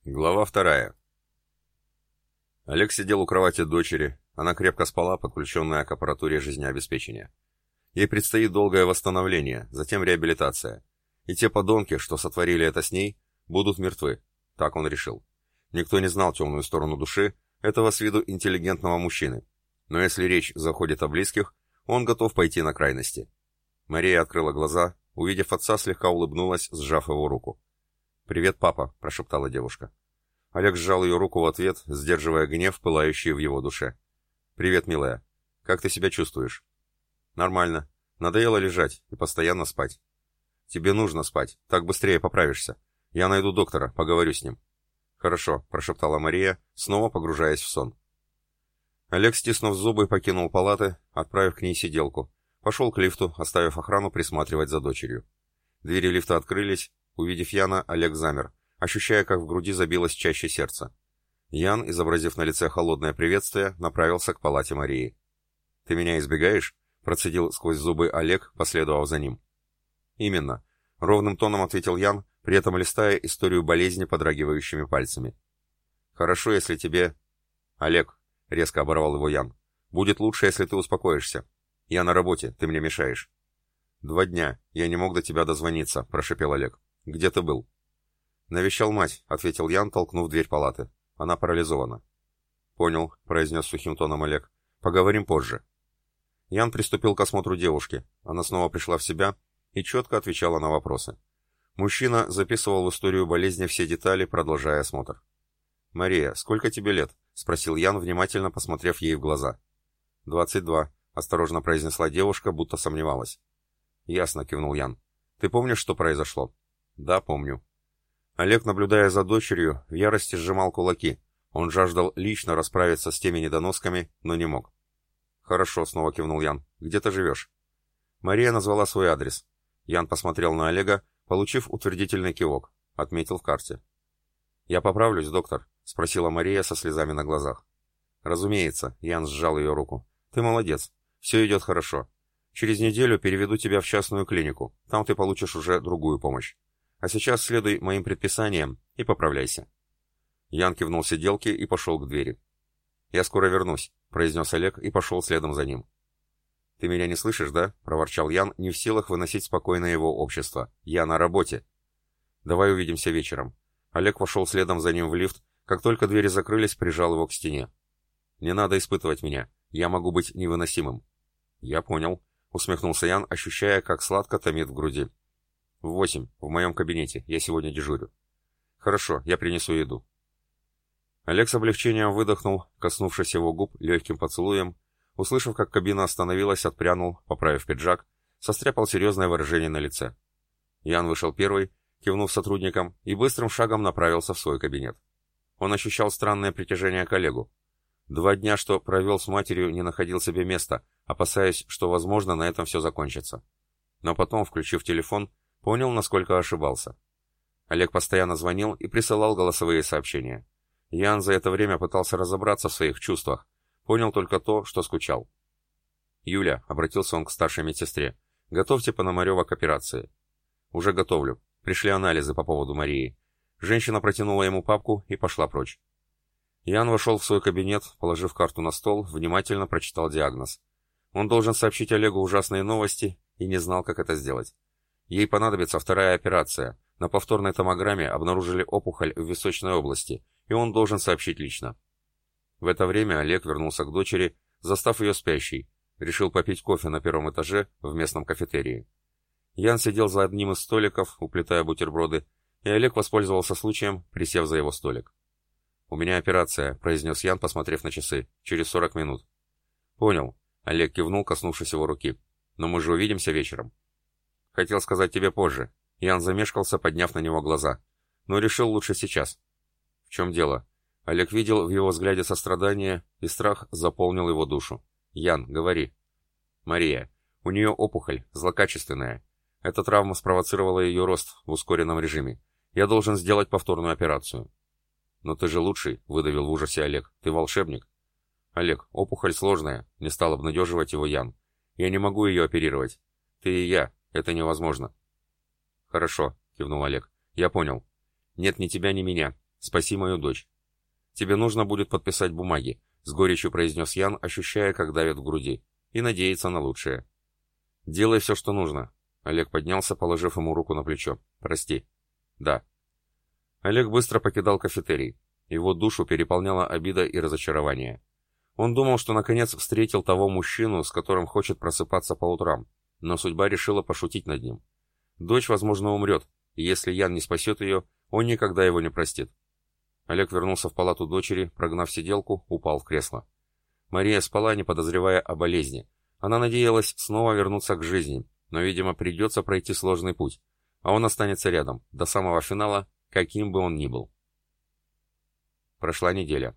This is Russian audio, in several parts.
Глава 2. Олег сидел у кровати дочери, она крепко спала, подключенная к аппаратуре жизнеобеспечения. Ей предстоит долгое восстановление, затем реабилитация. И те подонки, что сотворили это с ней, будут мертвы, так он решил. Никто не знал темную сторону души этого с виду интеллигентного мужчины. Но если речь заходит о близких, он готов пойти на крайности. Мария открыла глаза, увидев отца, слегка улыбнулась, сжав его руку. «Привет, папа», — прошептала девушка. Олег сжал ее руку в ответ, сдерживая гнев, пылающий в его душе. «Привет, милая. Как ты себя чувствуешь?» «Нормально. Надоело лежать и постоянно спать». «Тебе нужно спать, так быстрее поправишься. Я найду доктора, поговорю с ним». «Хорошо», — прошептала Мария, снова погружаясь в сон. Олег, стиснув зубы, покинул палаты, отправив к ней сиделку. Пошел к лифту, оставив охрану присматривать за дочерью. Двери лифта открылись. Увидев Яна, Олег замер, ощущая, как в груди забилось чаще сердце. Ян, изобразив на лице холодное приветствие, направился к палате Марии. «Ты меня избегаешь?» — процедил сквозь зубы Олег, последовав за ним. «Именно», — ровным тоном ответил Ян, при этом листая историю болезни подрагивающими пальцами. «Хорошо, если тебе...» «Олег», — резко оборвал его Ян, — «будет лучше, если ты успокоишься. Я на работе, ты мне мешаешь». 2 дня, я не мог до тебя дозвониться», — прошепел Олег. «Где ты был?» «Навещал мать», — ответил Ян, толкнув дверь палаты. «Она парализована». «Понял», — произнес сухим тоном Олег. «Поговорим позже». Ян приступил к осмотру девушки. Она снова пришла в себя и четко отвечала на вопросы. Мужчина записывал в историю болезни все детали, продолжая осмотр. «Мария, сколько тебе лет?» — спросил Ян, внимательно посмотрев ей в глаза. 22, — осторожно произнесла девушка, будто сомневалась. «Ясно», — кивнул Ян. «Ты помнишь, что произошло?» «Да, помню». Олег, наблюдая за дочерью, в ярости сжимал кулаки. Он жаждал лично расправиться с теми недоносками, но не мог. «Хорошо», — снова кивнул Ян. «Где ты живешь?» Мария назвала свой адрес. Ян посмотрел на Олега, получив утвердительный кивок. Отметил в карте. «Я поправлюсь, доктор?» — спросила Мария со слезами на глазах. «Разумеется», — Ян сжал ее руку. «Ты молодец. Все идет хорошо. Через неделю переведу тебя в частную клинику. Там ты получишь уже другую помощь. А сейчас следуй моим предписаниям и поправляйся». Ян кивнул сиделке и пошел к двери. «Я скоро вернусь», — произнес Олег и пошел следом за ним. «Ты меня не слышишь, да?» — проворчал Ян, не в силах выносить спокойно его общество. «Я на работе». «Давай увидимся вечером». Олег вошел следом за ним в лифт. Как только двери закрылись, прижал его к стене. «Не надо испытывать меня. Я могу быть невыносимым». «Я понял», — усмехнулся Ян, ощущая, как сладко томит в груди. «В 8, в моем кабинете, я сегодня дежурю». «Хорошо, я принесу еду». Олег с облегчением выдохнул, коснувшись его губ легким поцелуем, услышав, как кабина остановилась, отпрянул, поправив пиджак, состряпал серьезное выражение на лице. Ян вышел первый, кивнув сотрудникам, и быстрым шагом направился в свой кабинет. Он ощущал странное притяжение к Олегу. 2 дня, что провел с матерью, не находил себе места, опасаясь, что, возможно, на этом все закончится. Но потом, включив телефон, понял, насколько ошибался. Олег постоянно звонил и присылал голосовые сообщения. Ян за это время пытался разобраться в своих чувствах, понял только то, что скучал. «Юля», — обратился он к старшей медсестре, — «готовьте Пономарева к операции». «Уже готовлю. Пришли анализы по поводу Марии». Женщина протянула ему папку и пошла прочь. Ян вошел в свой кабинет, положив карту на стол, внимательно прочитал диагноз. Он должен сообщить Олегу ужасные новости и не знал, как это сделать. Ей понадобится 2-я операция. На повторной томограмме обнаружили опухоль в височной области, и он должен сообщить лично. В это время Олег вернулся к дочери, застав ее спящей. Решил попить кофе на 1-м этаже в местном кафетерии. Ян сидел за одним из столиков, уплетая бутерброды, и Олег воспользовался случаем, присев за его столик. «У меня операция», — произнес Ян, посмотрев на часы. «Через 40 минут». «Понял», — Олег кивнул, коснувшись его руки. «Но мы же увидимся вечером». «Хотел сказать тебе позже». Ян замешкался, подняв на него глаза. «Но решил лучше сейчас». «В чем дело?» Олег видел в его взгляде сострадание, и страх заполнил его душу. «Ян, говори». «Мария. У нее опухоль, злокачественная. Эта травма спровоцировала ее рост в ускоренном режиме. Я должен сделать повторную операцию». «Но ты же лучший», — выдавил в ужасе Олег. «Ты волшебник». «Олег, опухоль сложная», — не стал обнадеживать его Ян. «Я не могу ее оперировать. Ты и я. Это невозможно». «Хорошо», — кивнул Олег. «Я понял. Нет ни тебя, ни меня. Спаси мою дочь. Тебе нужно будет подписать бумаги, с горечью произнес Ян, ощущая, как давит в груди, и надеяться на лучшее. Делай все, что нужно. Олег поднялся, положив ему руку на плечо. Прости. Да. Олег быстро покидал кафетерий. Его душу переполняла обида и разочарование. Он думал, что наконец встретил того мужчину, с которым хочет просыпаться по утрам, но судьба решила пошутить над ним. Дочь, возможно, умрет, и если Ян не спасет ее, он никогда его не простит. Олег вернулся в палату дочери, прогнав сиделку, упал в кресло. Мария спала, не подозревая о болезни. Она надеялась снова вернуться к жизни, но, видимо, придется пройти сложный путь, а он останется рядом, до самого финала, каким бы он ни был. Прошла неделя.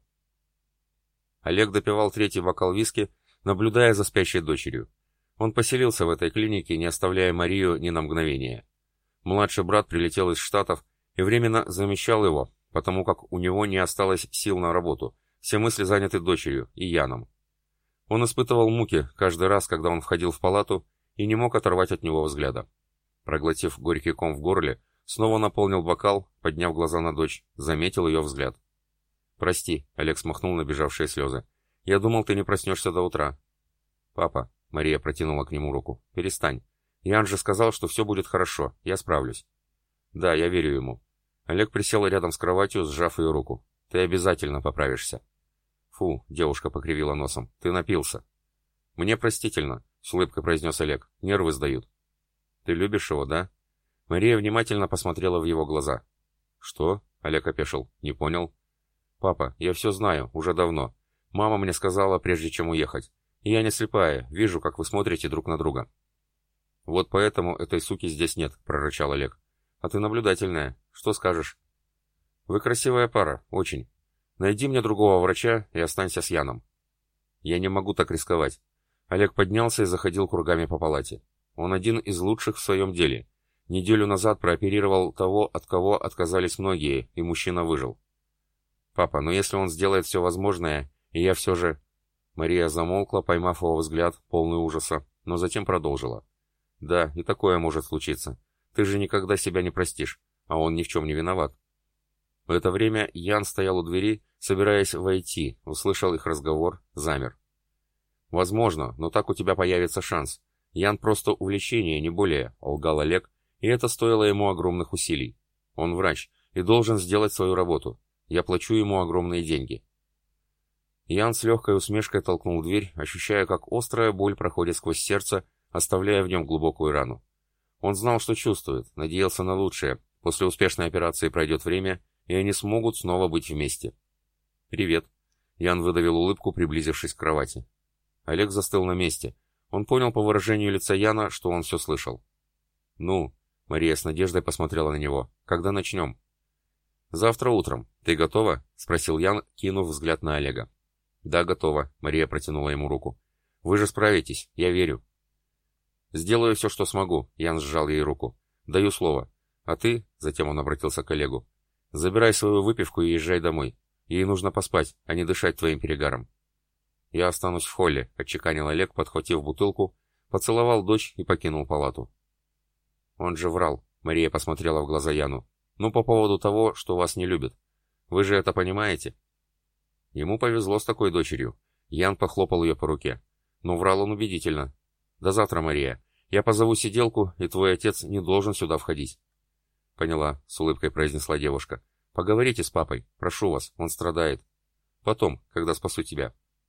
Олег допивал третий бокал виски, наблюдая за спящей дочерью. Он поселился в этой клинике, не оставляя Марию ни на мгновение. Младший брат прилетел из Штатов и временно замещал его, потому как у него не осталось сил на работу, все мысли заняты дочерью и Яном. Он испытывал муки каждый раз, когда он входил в палату, и не мог оторвать от него взгляда. Проглотив горький ком в горле, снова наполнил бокал, подняв глаза на дочь, заметил ее взгляд. «Прости», — Олег смахнул набежавшие слезы. «Я думал, ты не проснешься до утра». «Папа», — Мария протянула к нему руку, — «перестань. Ян же сказал, что все будет хорошо, я справлюсь». «Да, я верю ему». Олег присел рядом с кроватью, сжав ее руку. «Ты обязательно поправишься». «Фу», — девушка покривила носом, — «ты напился». «Мне простительно», — с улыбкой произнес Олег, — «нервы сдают». «Ты любишь его, да?» Мария внимательно посмотрела в его глаза. «Что?» — Олег опешил. «Не понял». «Папа, я все знаю, уже давно. Мама мне сказала, прежде чем уехать. И я не слепая, вижу, как вы смотрите друг на друга». «Вот поэтому этой суки здесь нет», — прорычал Олег. «А ты наблюдательная. Что скажешь?» «Вы красивая пара, очень. Найди мне другого врача и останься с Яном». «Я не могу так рисковать». Олег поднялся и заходил кругами по палате. Он один из лучших в своем деле. Неделю назад прооперировал того, от кого отказались многие, и мужчина выжил. «Папа, но если он сделает все возможное, и я все же...» Мария замолкла, поймав его взгляд, полный ужаса, но затем продолжила. «Да, и такое может случиться. Ты же никогда себя не простишь, а он ни в чем не виноват». В это время Ян стоял у двери, собираясь войти, услышал их разговор, замер. «Возможно, но так у тебя появится шанс. Ян просто увлечение, не более», — лгал Олег, и это стоило ему огромных усилий. «Он врач и должен сделать свою работу. Я плачу ему огромные деньги». Ян с легкой усмешкой толкнул дверь, ощущая, как острая боль проходит сквозь сердце, оставляя в нем глубокую рану. Он знал, что чувствует, надеялся на лучшее. После успешной операции пройдет время, и они смогут снова быть вместе. «Привет». Ян выдавил улыбку, приблизившись к кровати. Олег застыл на месте. Он понял по выражению лица Яна, что он все слышал. «Ну?» — Мария с надеждой посмотрела на него. «Когда начнем?» «Завтра утром. Ты готова?» — спросил Ян, кинув взгляд на Олега. «Да, готова», — Мария протянула ему руку. «Вы же справитесь, я верю». «Сделаю все, что смогу», — Ян сжал ей руку. «Даю слово. А ты», — затем он обратился к Олегу, — «забирай свою выпивку и езжай домой. Ей нужно поспать, а не дышать твоим перегаром». «Я останусь в холле», — отчеканил Олег, подхватив бутылку, поцеловал дочь и покинул палату. «Он же врал», — Мария посмотрела в глаза Яну. «Ну, по поводу того, что вас не любит. Вы же это понимаете?» Ему повезло с такой дочерью. Ян похлопал ее по руке. Но врал он убедительно. «До завтра, Мария. Я позову сиделку, и твой отец не должен сюда входить». «Поняла», — с улыбкой произнесла девушка. «Поговорите с папой. Прошу вас, он страдает. Потом, когда спасу тебя».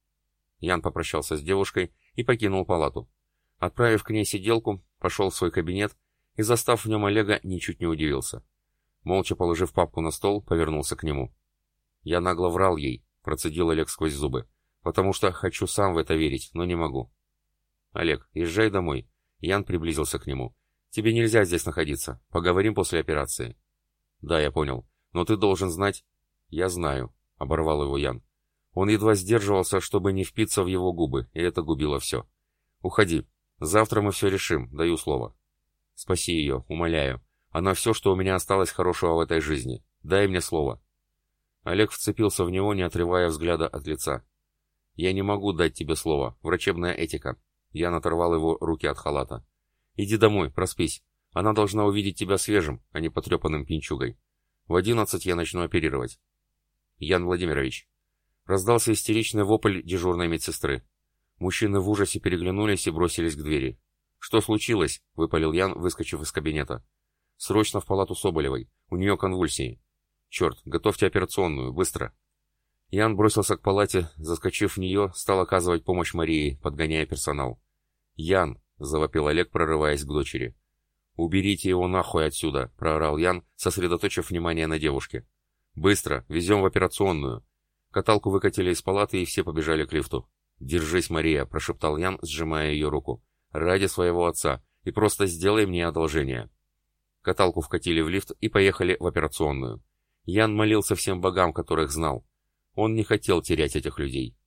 Ян попрощался с девушкой и покинул палату. Отправив к ней сиделку, пошел в свой кабинет и, застав в нем Олега, ничуть не удивился. Молча положив папку на стол, повернулся к нему. «Я нагло врал ей», — процедил Олег сквозь зубы, «потому что хочу сам в это верить, но не могу». «Олег, езжай домой». Ян приблизился к нему. «Тебе нельзя здесь находиться. Поговорим после операции». «Да, я понял. Но ты должен знать...» «Я знаю», — оборвал его Ян. Он едва сдерживался, чтобы не впиться в его губы, и это губило все. «Уходи. Завтра мы все решим, даю слово». «Спаси ее, умоляю. Она все, что у меня осталось хорошего в этой жизни. Дай мне слово». Олег вцепился в него, не отрывая взгляда от лица. «Я не могу дать тебе слово. Врачебная этика». Ян оторвал его руки от халата. «Иди домой, проспись. Она должна увидеть тебя свежим, а не потрепанным пьянчугой. В 11 я начну оперировать. Ян Владимирович. Раздался истеричный вопль дежурной медсестры. Мужчины в ужасе переглянулись и бросились к двери. «Что случилось?» — выпалил Ян, выскочив из кабинета. «Срочно в палату Соболевой. У нее конвульсии». «Черт, готовьте операционную, быстро!» Ян бросился к палате, заскочив в нее, стал оказывать помощь Марии, подгоняя персонал. «Ян!» — завопил Олег, прорываясь к дочери. «Уберите его нахуй отсюда!» — проорал Ян, сосредоточив внимание на девушке. «Быстро! Везем в операционную!» Каталку выкатили из палаты, и все побежали к лифту. «Держись, Мария!» — прошептал Ян, сжимая ее руку. «Ради своего отца! И просто сделай мне одолжение!» Каталку вкатили в лифт и поехали в операционную. Ян молился всем богам, которых знал. Он не хотел терять этих людей.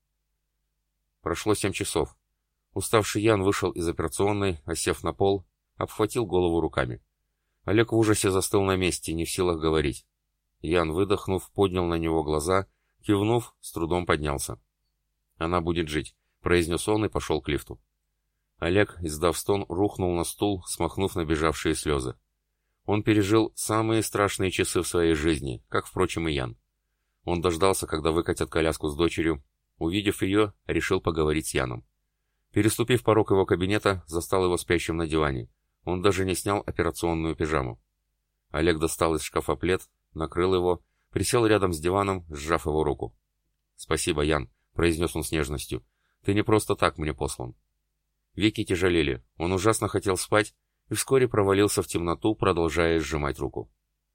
Прошло 7 часов. Уставший Ян вышел из операционной, осев на пол, обхватил голову руками. Олег в ужасе застыл на месте, не в силах говорить. Ян, выдохнув, поднял на него глаза, кивнув, с трудом поднялся. «Она будет жить», — произнес он и пошел к лифту. Олег, издав стон, рухнул на стул, смахнув набежавшие слезы. Он пережил самые страшные часы в своей жизни, как, впрочем, и Ян. Он дождался, когда выкатят коляску с дочерью. Увидев ее, решил поговорить с Яном. Переступив порог его кабинета, застал его спящим на диване. Он даже не снял операционную пижаму. Олег достал из шкафа плед, накрыл его, присел рядом с диваном, сжав его руку. «Спасибо, Ян», — произнес он с нежностью. «Ты не просто так мне послан». Веки тяжелели, он ужасно хотел спать и вскоре провалился в темноту, продолжая сжимать руку.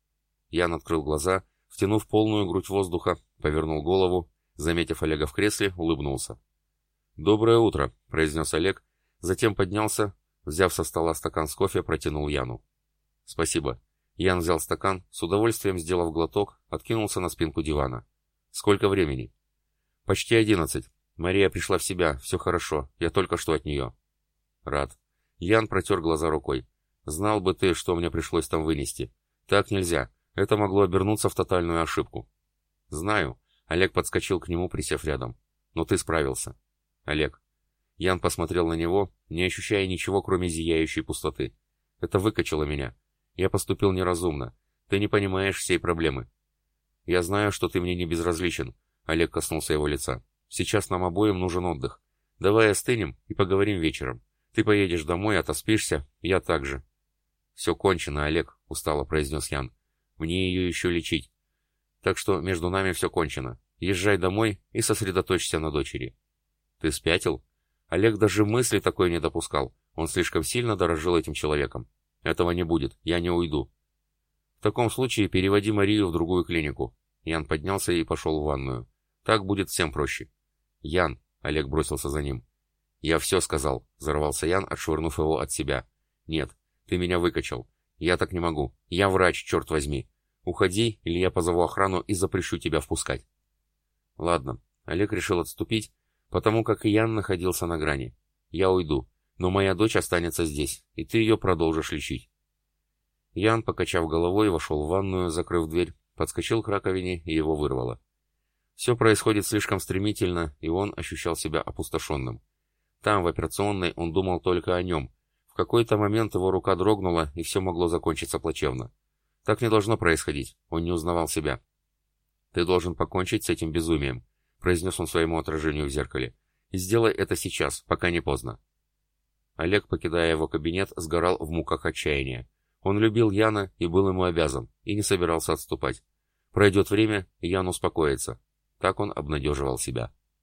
Ян открыл глаза, втянув полную грудь воздуха, повернул голову, заметив Олега в кресле, улыбнулся. «Доброе утро», — произнес Олег, затем поднялся, взяв со стола стакан с кофе, протянул Яну. «Спасибо». Ян взял стакан, с удовольствием сделав глоток, откинулся на спинку дивана. «Сколько времени?» «Почти 11. Мария пришла в себя, все хорошо, я только что от нее». «Рад». Ян протер глаза рукой. «Знал бы ты, что мне пришлось там вынести. Так нельзя, это могло обернуться в тотальную ошибку». «Знаю». Олег подскочил к нему, присев рядом. «Но ты справился». «Олег». Ян посмотрел на него, не ощущая ничего, кроме зияющей пустоты. «Это выкачало меня. Я поступил неразумно. Ты не понимаешь всей проблемы». «Я знаю, что ты мне не безразличен», — Олег коснулся его лица. «Сейчас нам обоим нужен отдых. Давай остынем и поговорим вечером. Ты поедешь домой, отоспишься, я также». «Все кончено, Олег», — устало произнес Ян. «Мне ее еще лечить. Так что между нами все кончено. Езжай домой и сосредоточься на дочери». «Ты спятил?» Олег даже мысли такой не допускал. Он слишком сильно дорожил этим человеком. «Этого не будет, я не уйду». «В таком случае переводи Марию в другую клинику». Ян поднялся и пошел в ванную. «Так будет всем проще». «Ян», — Олег бросился за ним. «Я все сказал», — взорвался Ян, отшвырнув его от себя. «Нет, ты меня выкачал. Я так не могу. Я врач, черт возьми. Уходи, или я позову охрану и запрещу тебя впускать». «Ладно». Олег решил отступить, потому как и Ян находился на грани. «Я уйду, но моя дочь останется здесь, и ты ее продолжишь лечить». Ян, покачав головой, вошел в ванную, закрыв дверь, подскочил к раковине и его вырвало. Все происходит слишком стремительно, и он ощущал себя опустошенным. Там, в операционной, он думал только о нем. В какой-то момент его рука дрогнула, и все могло закончиться плачевно. Так не должно происходить, он не узнавал себя. «Ты должен покончить с этим безумием», — произнес он своему отражению в зеркале. «И сделай это сейчас, пока не поздно». Олег, покидая его кабинет, сгорал в муках отчаяния. Он любил Яна и был ему обязан, и не собирался отступать. Пройдет время, и Ян успокоится. Так он обнадеживал себя.